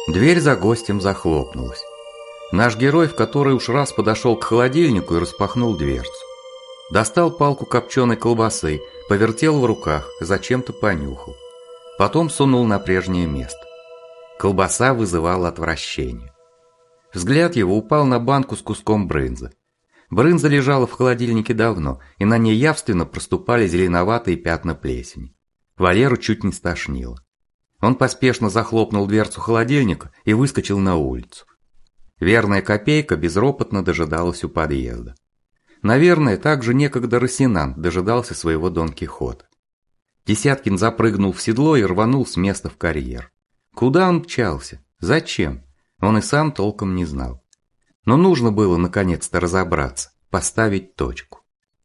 Дверь за гостем захлопнулась. Наш герой в который уж раз подошел к холодильнику и распахнул дверцу. Достал палку копченой колбасы, повертел в руках, зачем-то понюхал. Потом сунул на прежнее место. Колбаса вызывала отвращение. Взгляд его упал на банку с куском брынзы. Брынза лежала в холодильнике давно, и на ней явственно проступали зеленоватые пятна плесени. Валеру чуть не стошнило. Он поспешно захлопнул дверцу холодильника и выскочил на улицу. Верная копейка безропотно дожидалась у подъезда. Наверное, так же некогда Росинант дожидался своего Дон Кихота. Десяткин запрыгнул в седло и рванул с места в карьер. Куда он мчался? Зачем? Он и сам толком не знал. Но нужно было наконец-то разобраться, поставить точку.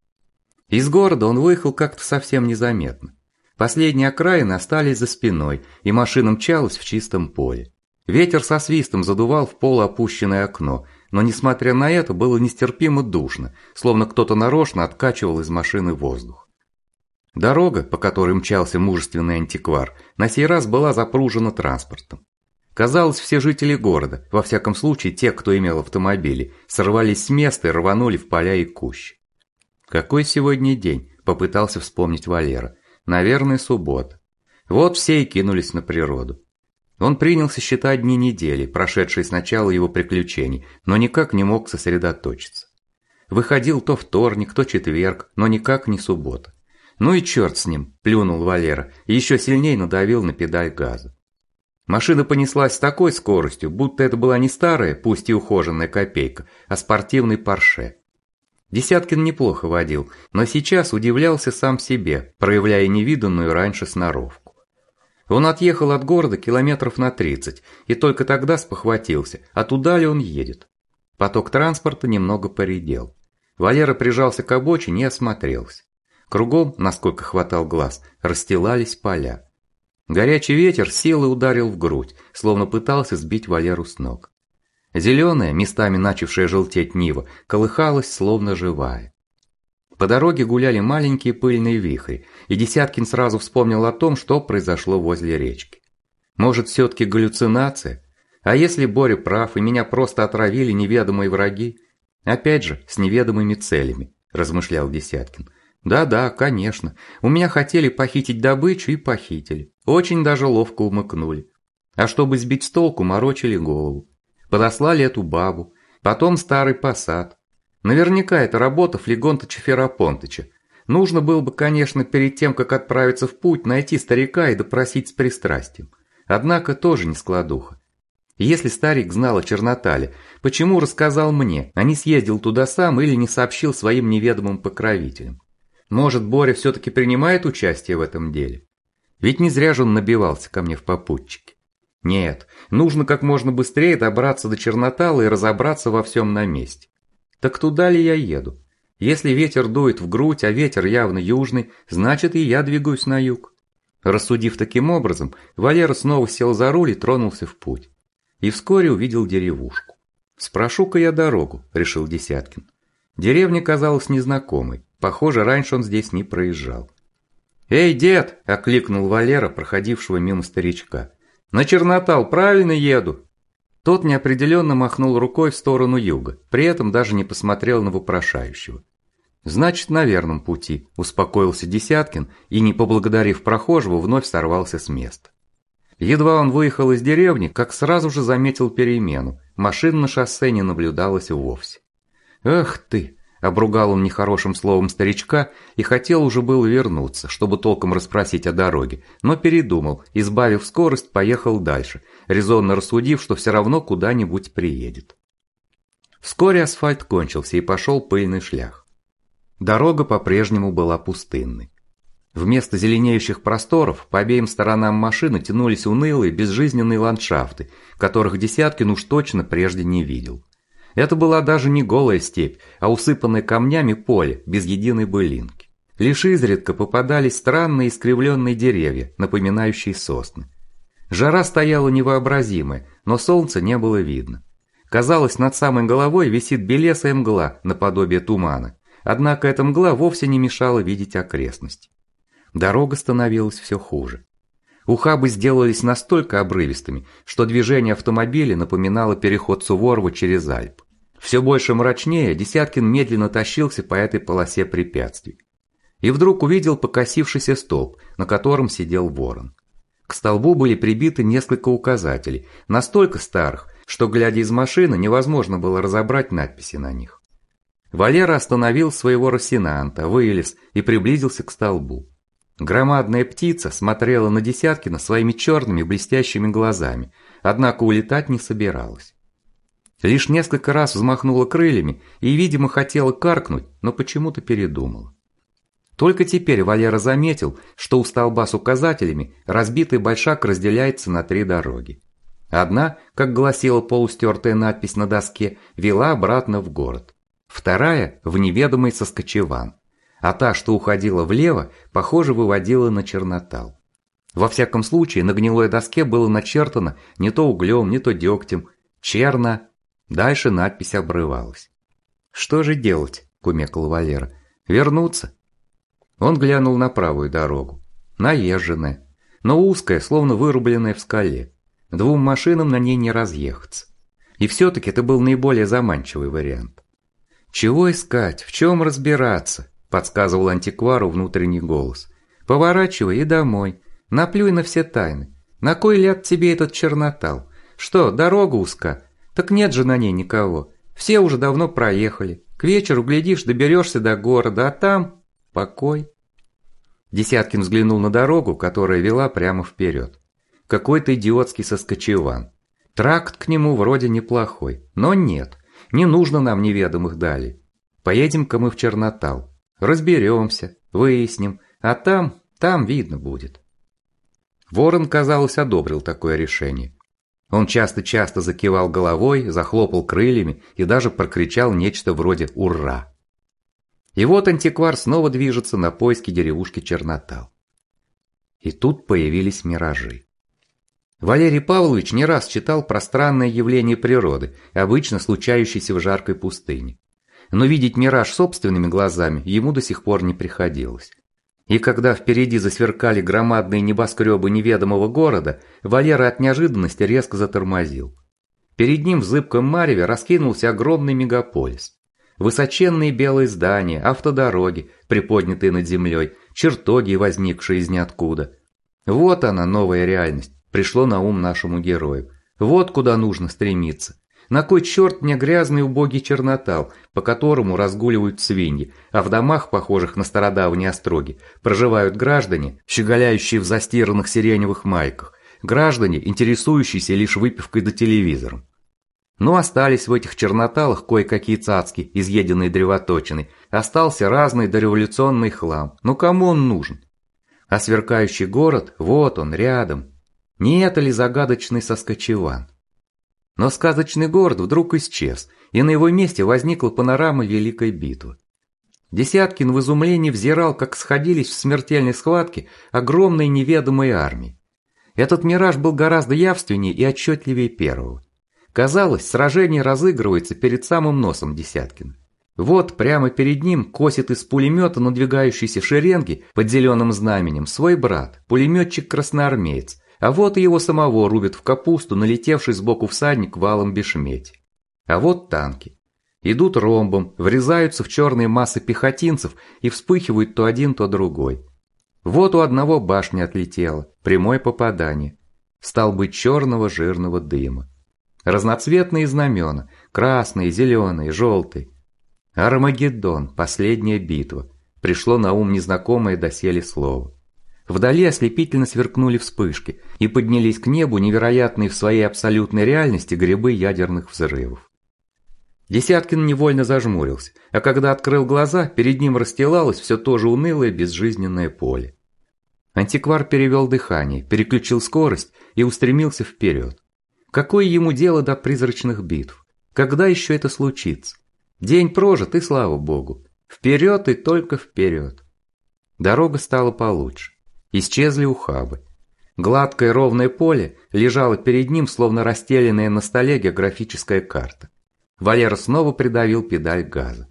Из города он выехал как-то совсем незаметно. Последние окраины остались за спиной, и машина мчалась в чистом поле. Ветер со свистом задувал в полуопущенное окно, но несмотря на это было нестерпимо душно, словно кто-то нарочно откачивал из машины воздух. Дорога, по которой мчался мужественный антиквар, на сей раз была запружена транспортом. Казалось, все жители города, во всяком случае те, кто имел автомобили, сорвались с места и рванули в поля и кущи. Какой сегодня день, попытался вспомнить Валера. Наверное, суббота. Вот все и кинулись на природу. Он принялся считать дни недели, прошедшие с начала его приключений, но никак не мог сосредоточиться. Выходил то вторник, то четверг, но никак не суббота. Ну и черт с ним, плюнул Валера и еще сильнее надавил на педаль газа. Машина понеслась с такой скоростью, будто это была не старая, пусть и ухоженная копейка, а спортивный Порше. Десяткин неплохо водил, но сейчас удивлялся сам себе, проявляя невиданную раньше сноровку. Он отъехал от города километров на 30 и только тогда спохватился, а туда ли он едет. Поток транспорта немного поредел. Валера прижался к обочине и осмотрелся. Кругом, насколько хватал глаз, расстилались поля. Горячий ветер силой ударил в грудь, словно пытался сбить Валеру с ног. Зеленая, местами начавшая желтеть нива, колыхалась, словно живая. По дороге гуляли маленькие пыльные вихри, и Десяткин сразу вспомнил о том, что произошло возле речки. Может, все-таки галлюцинация? А если Боря прав, и меня просто отравили неведомые враги? Опять же, с неведомыми целями, размышлял Десяткин. Да-да, конечно, у меня хотели похитить добычу и похитили. Очень даже ловко умыкнули. А чтобы сбить с толку, морочили голову. Подослали эту бабу, потом старый посад. Наверняка это работа Флегонтыча Ферапонтыча. Нужно было бы, конечно, перед тем, как отправиться в путь, найти старика и допросить с пристрастием. Однако тоже не складуха. Если старик знал о Чернотале, почему рассказал мне, а не съездил туда сам или не сообщил своим неведомым покровителям? Может, Боря все-таки принимает участие в этом деле? Ведь не зря же он набивался ко мне в попутчике. Нет, нужно как можно быстрее добраться до Чернотала и разобраться во всем на месте. Так туда ли я еду? Если ветер дует в грудь, а ветер явно южный, значит и я двигаюсь на юг. Рассудив таким образом, Валера снова сел за руль и тронулся в путь. И вскоре увидел деревушку. «Спрошу-ка я дорогу», – решил Десяткин. Деревня казалась незнакомой, похоже, раньше он здесь не проезжал. «Эй, дед!» – окликнул Валера, проходившего мимо старичка. «На Чернотал правильно еду?» Тот неопределенно махнул рукой в сторону юга, при этом даже не посмотрел на вопрошающего. «Значит, на верном пути», – успокоился Десяткин и, не поблагодарив прохожего, вновь сорвался с места. Едва он выехал из деревни, как сразу же заметил перемену, машин на шоссе не наблюдалось вовсе. «Эх ты!» – обругал он нехорошим словом старичка и хотел уже было вернуться, чтобы толком расспросить о дороге, но передумал, и, сбавив скорость, поехал дальше, резонно рассудив, что все равно куда-нибудь приедет. Вскоре асфальт кончился и пошел пыльный шлях. Дорога по-прежнему была пустынной. Вместо зеленеющих просторов по обеим сторонам машины тянулись унылые, безжизненные ландшафты, которых Десяткин уж точно прежде не видел. Это была даже не голая степь, а усыпанное камнями поле, без единой былинки. Лишь изредка попадались странные искривленные деревья, напоминающие сосны. Жара стояла невообразимая, но солнца не было видно. Казалось, над самой головой висит белесая мгла, наподобие тумана, однако эта мгла вовсе не мешала видеть окрестности. Дорога становилась все хуже. Ухабы сделались настолько обрывистыми, что движение автомобиля напоминало переход Суворова через Альпы. Все больше мрачнее Десяткин медленно тащился по этой полосе препятствий. И вдруг увидел покосившийся столб, на котором сидел ворон. К столбу были прибиты несколько указателей, настолько старых, что, глядя из машины, невозможно было разобрать надписи на них. Валера остановил своего Росинанта, вылез и приблизился к столбу. Громадная птица смотрела на Десяткина своими черными блестящими глазами, однако улетать не собиралась. Лишь несколько раз взмахнула крыльями и, видимо, хотела каркнуть, но почему-то передумала. Только теперь Валера заметил, что у столба с указателями разбитый большак разделяется на 3 дороги. Одна, как гласила полустертая надпись на доске, вела обратно в город. Вторая – в неведомый Соскочеван. А та, что уходила влево, похоже, выводила на Чернотал. Во всяком случае, на гнилой доске было начертано не то углем, не то дегтем «Черно». Дальше надпись обрывалась. «Что же делать?» – кумекал Валера. «Вернуться?» Он глянул на правую дорогу. Наезженная, но узкая, словно вырубленная в скале. 2 машинам на ней не разъехаться. И все-таки это был наиболее заманчивый вариант. «Чего искать? В чем разбираться?» – подсказывал антиквару внутренний голос. «Поворачивай и домой. Наплюй на все тайны. На кой ляд тебе этот Чернотал? Что, дорога узка? Так нет же на ней никого. Все уже давно проехали. К вечеру, глядишь, доберешься до города, а там покой». Десяткин взглянул на дорогу, которая вела прямо вперед. Какой-то идиотский Соскочеван. Тракт к нему вроде неплохой, но нет, не нужно нам неведомых далей. Поедем-ка мы в Чернотал. Разберемся, выясним, а там видно будет. Ворон, казалось, одобрил такое решение. Он часто-часто закивал головой, захлопал крыльями и даже прокричал нечто вроде «Ура!». И вот антиквар снова движется на поиски деревушки Чернотал. И тут появились миражи. Валерий Павлович не раз читал про странное явление природы, обычно случающееся в жаркой пустыне. Но видеть мираж собственными глазами ему до сих пор не приходилось. И когда впереди засверкали громадные небоскребы неведомого города, Валера от неожиданности резко затормозил. Перед ним в зыбком мареве раскинулся огромный мегаполис. Высоченные белые здания, автодороги, приподнятые над землей, чертоги, возникшие из ниоткуда. Вот она, новая реальность, пришло на ум нашему герою. Вот куда нужно стремиться. На кой черт мне грязный убогий Чернотал, по которому разгуливают свиньи, а в домах, похожих на стародавние остроги, проживают граждане, щеголяющие в застиранных сиреневых майках, граждане, интересующиеся лишь выпивкой да телевизором. Но остались в этих Черноталах кое-какие цацки, изъеденные древоточиной, остался разный дореволюционный хлам. Ну кому он нужен? А сверкающий город, вот он, рядом. Не это ли загадочный Соскочеван? Но сказочный город вдруг исчез, и на его месте возникла панорама Великой битвы. Десяткин в изумлении взирал, как сходились в смертельной схватке огромные неведомые армии. Этот мираж был гораздо явственнее и отчетливее первого. Казалось, сражение разыгрывается перед самым носом Десяткина. Вот прямо перед ним косит из пулемета надвигающейся шеренги под зеленым знаменем свой брат, пулеметчик-красноармеец, а вот и его самого рубит в капусту налетевший сбоку всадник в алом бешмете. А вот танки. Идут ромбом, врезаются в черные массы пехотинцев и вспыхивают то один, то другой. Вот у одного башня отлетела, прямое попадание. Столбы черного жирного дыма. Разноцветные знамена, красные, зеленые, желтые. Армагеддон, последняя битва. Пришло на ум незнакомое доселе слово. Вдали ослепительно сверкнули вспышки и поднялись к небу невероятные в своей абсолютной реальности грибы ядерных взрывов. Десяткин невольно зажмурился, а когда открыл глаза, перед ним расстилалось все то же унылое безжизненное поле. Антиквар перевел дыхание, переключил скорость и устремился вперед. Какое ему дело до призрачных битв? Когда еще это случится? День прожит, и слава богу. Вперед и только вперед. Дорога стала получше. Исчезли ухабы. Гладкое ровное поле лежало перед ним, словно расстеленная на столе географическая карта. Валера снова придавил педаль газа.